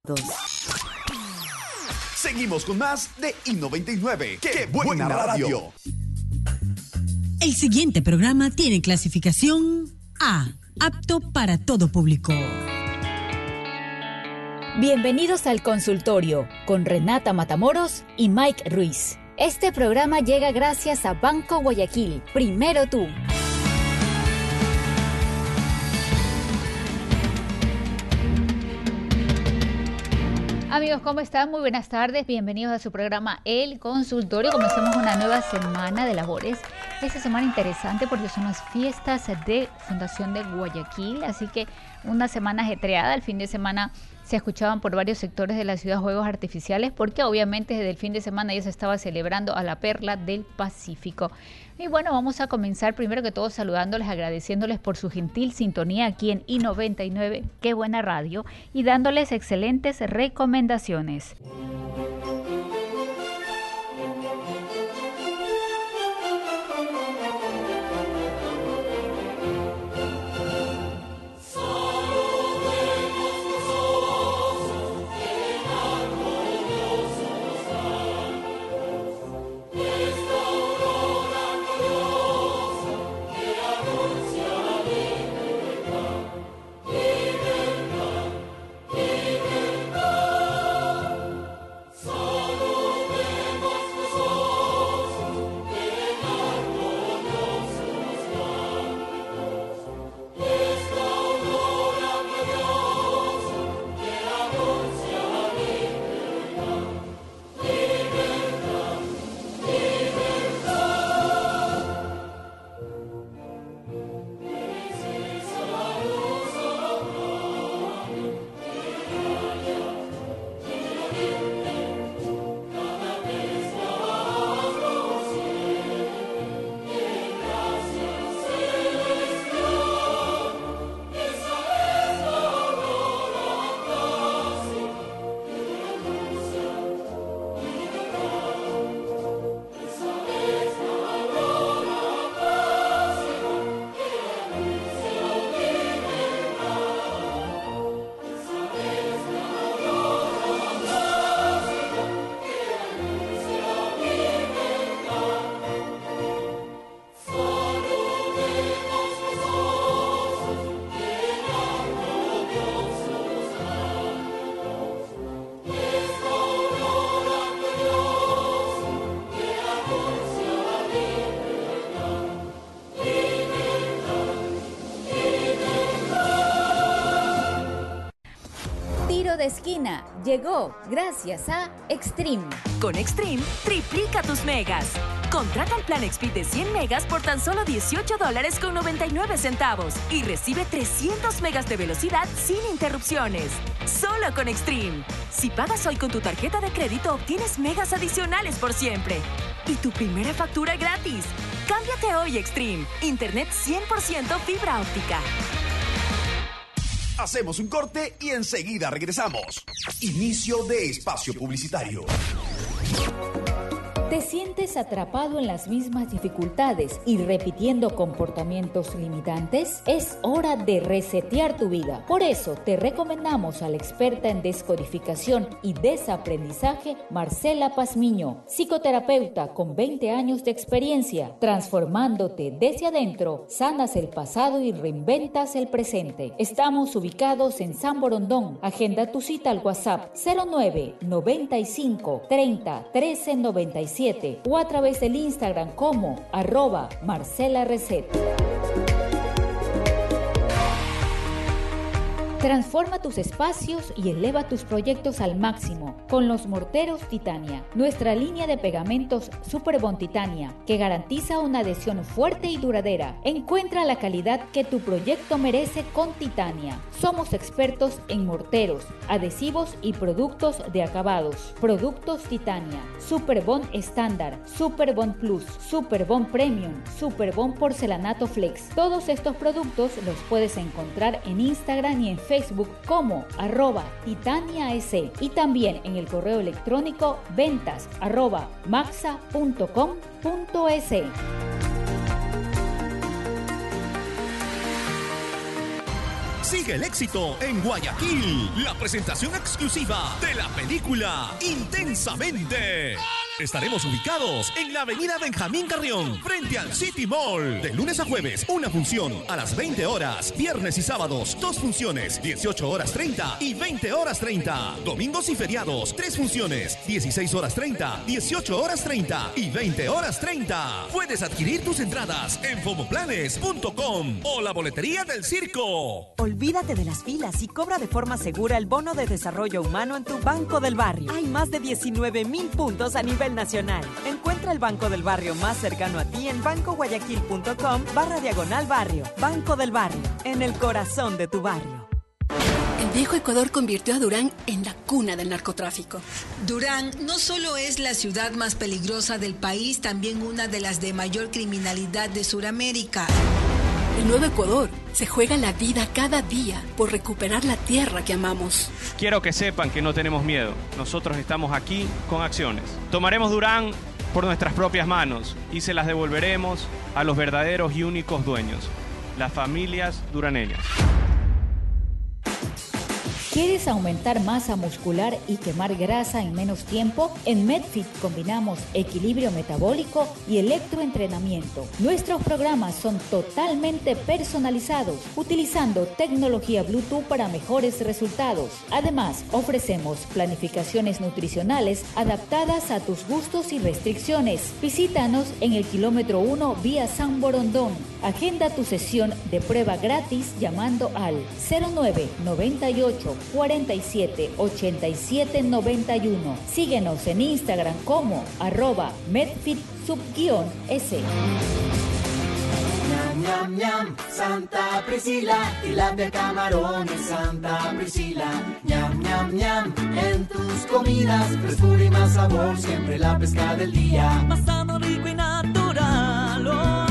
gustos. Seguimos con más de I99. ¡Qué buena radio! El siguiente programa tiene clasificación A, apto para todo público. Bienvenidos al consultorio con Renata Matamoros y Mike Ruiz. Este programa llega gracias a Banco Guayaquil. Primero tú. Amigos, ¿cómo están? Muy buenas tardes. Bienvenidos a su programa El Consultorio. Comenzamos una nueva semana de labores. Esta semana interesante porque son las fiestas de Fundación de Guayaquil. Así que una semana ajetreada. El fin de semana se escuchaban por varios sectores de la ciudad juegos artificiales porque obviamente desde el fin de semana ya se estaba celebrando a la Perla del Pacífico. Y bueno, vamos a comenzar primero que todo saludándoles, agradeciéndoles por su gentil sintonía aquí en I99, qué buena radio, y dándoles excelentes recomendaciones. De esquina llegó gracias a Extreme. Con Extreme, triplica tus megas. Contrata el plan Speed de 100 megas por tan solo $18.99 y recibe 300 megas de velocidad sin interrupciones. Solo con Extreme. Si pagas hoy con tu tarjeta de crédito, obtienes megas adicionales por siempre. Y tu primera factura gratis. Cámbiate hoy Extreme. Internet 100% fibra óptica. Hacemos un corte y enseguida regresamos. Inicio de espacio publicitario. ¿Te sientes atrapado en las mismas dificultades y repitiendo comportamientos limitantes? Es hora de resetear tu vida. Por eso te recomendamos a la experta en descodificación y desaprendizaje, Marcela Pazmiño, psicoterapeuta con 20 años de experiencia. Transformándote desde adentro, sanas el pasado y reinventas el presente. Estamos ubicados en San Borondón. Agenda tu cita al WhatsApp 09 95 30 13 97 o a través del Instagram como @MarcelaReset. Transforma tus espacios y eleva tus proyectos al máximo con los morteros Titania, nuestra línea de pegamentos Superbond Titania, que garantiza una adhesión fuerte y duradera. Encuentra la calidad que tu proyecto merece con Titania. Somos expertos en morteros, adhesivos y productos de acabados. Productos Titania, Superbond estándar, Superbond Plus, Superbond Premium, Superbond Porcelanato Flex. Todos estos productos los puedes encontrar en Instagram y en Facebook como @titaniaes y también en el correo electrónico ventas@maxa.com.es. Sigue el éxito en Guayaquil, la presentación exclusiva de la película Intensamente. Estaremos ubicados en la avenida Benjamín Carrión, frente al City Mall. De lunes a jueves, una función a las 20 horas. Viernes y sábados, 2 funciones, 18 horas 30 y 20 horas 30. Domingos y feriados, 3 funciones, 16 horas 30, 18 horas 30 y 20 horas 30. Puedes adquirir tus entradas en fomoplanes.com o la boletería del circo. Olvídate de las filas y cobra de forma segura el bono de desarrollo humano en tu Banco del Barrio. Hay más de 19,000 puntos a nivel nacional. Encuentra el Banco del Barrio más cercano a ti en bancoguayaquil.com/barrio. Banco del Barrio, en el corazón de tu barrio. El viejo Ecuador convirtió a Durán en la cuna del narcotráfico. Durán no solo es la ciudad más peligrosa del país, también una de las de mayor criminalidad de Sudamérica. El nuevo Ecuador se juega la vida cada día por recuperar la tierra que amamos. Quiero que sepan que no tenemos miedo. Nosotros estamos aquí con acciones. Tomaremos Durán por nuestras propias manos y se las devolveremos a los verdaderos y únicos dueños, las familias duraneñas. ¿Quieres aumentar masa muscular y quemar grasa en menos tiempo? En MedFit combinamos equilibrio metabólico y electroentrenamiento. Nuestros programas son totalmente personalizados, utilizando tecnología Bluetooth para mejores resultados. Además, ofrecemos planificaciones nutricionales adaptadas a tus gustos y restricciones. Visítanos en el kilómetro 1 vía San Borondón. Agenda tu sesión de prueba gratis llamando al 0998 47 87 91. Síguenos en Instagram como @medfit_s. Ñam, ñam, ñam, Santa Priscila, tilapia, camarón en Santa Priscila. Ñam, ñam, ñam, en tus comidas, frescura y más sabor, siempre la pesca del día. Más sano, rico y natural.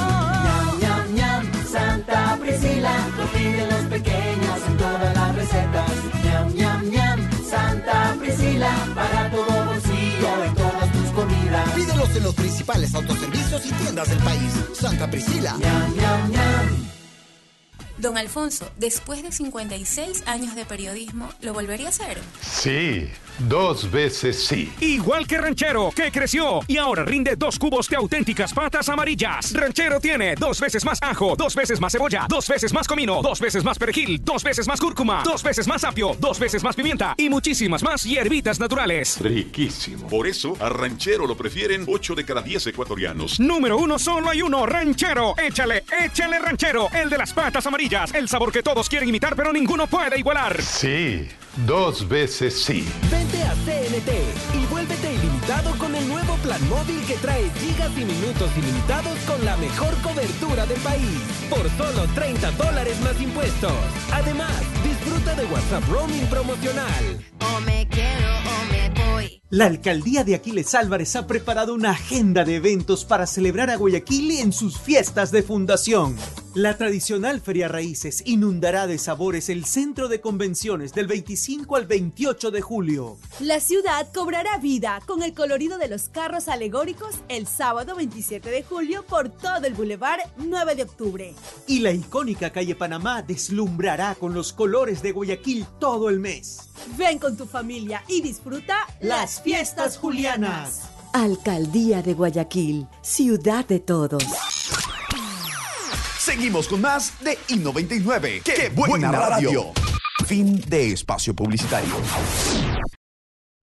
Ñam, ñam, ñam, Santa Priscila, lo piden los pequeños en todas las recetas. Ñam, ñam, ñam, Santa Priscila, para todo bolsillo en todas tus comidas. Pídelos en los principales autoservicios y tiendas del país. Santa Priscila. Ñam, ñam, ñam. Don Alfonso, después de 56 años de periodismo, ¿lo volvería a hacer? Sí, 2 veces sí. Igual que Ranchero, que creció y ahora rinde 2 cubos de auténticas patas amarillas. Ranchero tiene 2 veces más ajo, 2 veces más cebolla, 2 veces más comino, 2 veces más perejil, 2 veces más cúrcuma, 2 veces más apio, 2 veces más pimienta y muchísimas más hierbitas naturales. Riquísimo. Por eso, a Ranchero lo prefieren 8 de cada 10 ecuatorianos. Número 1, solo hay uno, Ranchero. Échale Ranchero, el de las patas amarillas. El sabor que todos quieren imitar, pero ninguno puede igualar. Sí, 2 veces sí. Vente a CNT y vuélvete ilimitado con el nuevo plan móvil que trae gigas y minutos ilimitados con la mejor cobertura del país. Por solo $30 más impuestos. Además, disfruta de WhatsApp Roaming promocional. O me quedo o me voy. La alcaldía de Aquiles Álvarez ha preparado una agenda de eventos para celebrar a Guayaquil en sus fiestas de fundación. La tradicional Feria Raíces inundará de sabores el centro de convenciones del 25 al 28 de julio. La ciudad cobrará vida con el colorido de los carros alegóricos el sábado 27 de julio por todo el Boulevard 9 de octubre. Y la icónica calle Panamá deslumbrará con los colores de Guayaquil todo el mes. Ven con tu familia y disfruta las fiestas julianas. Alcaldía de Guayaquil, ciudad de todos. Seguimos con más de I99. ¡Qué buena radio! Fin de espacio publicitario.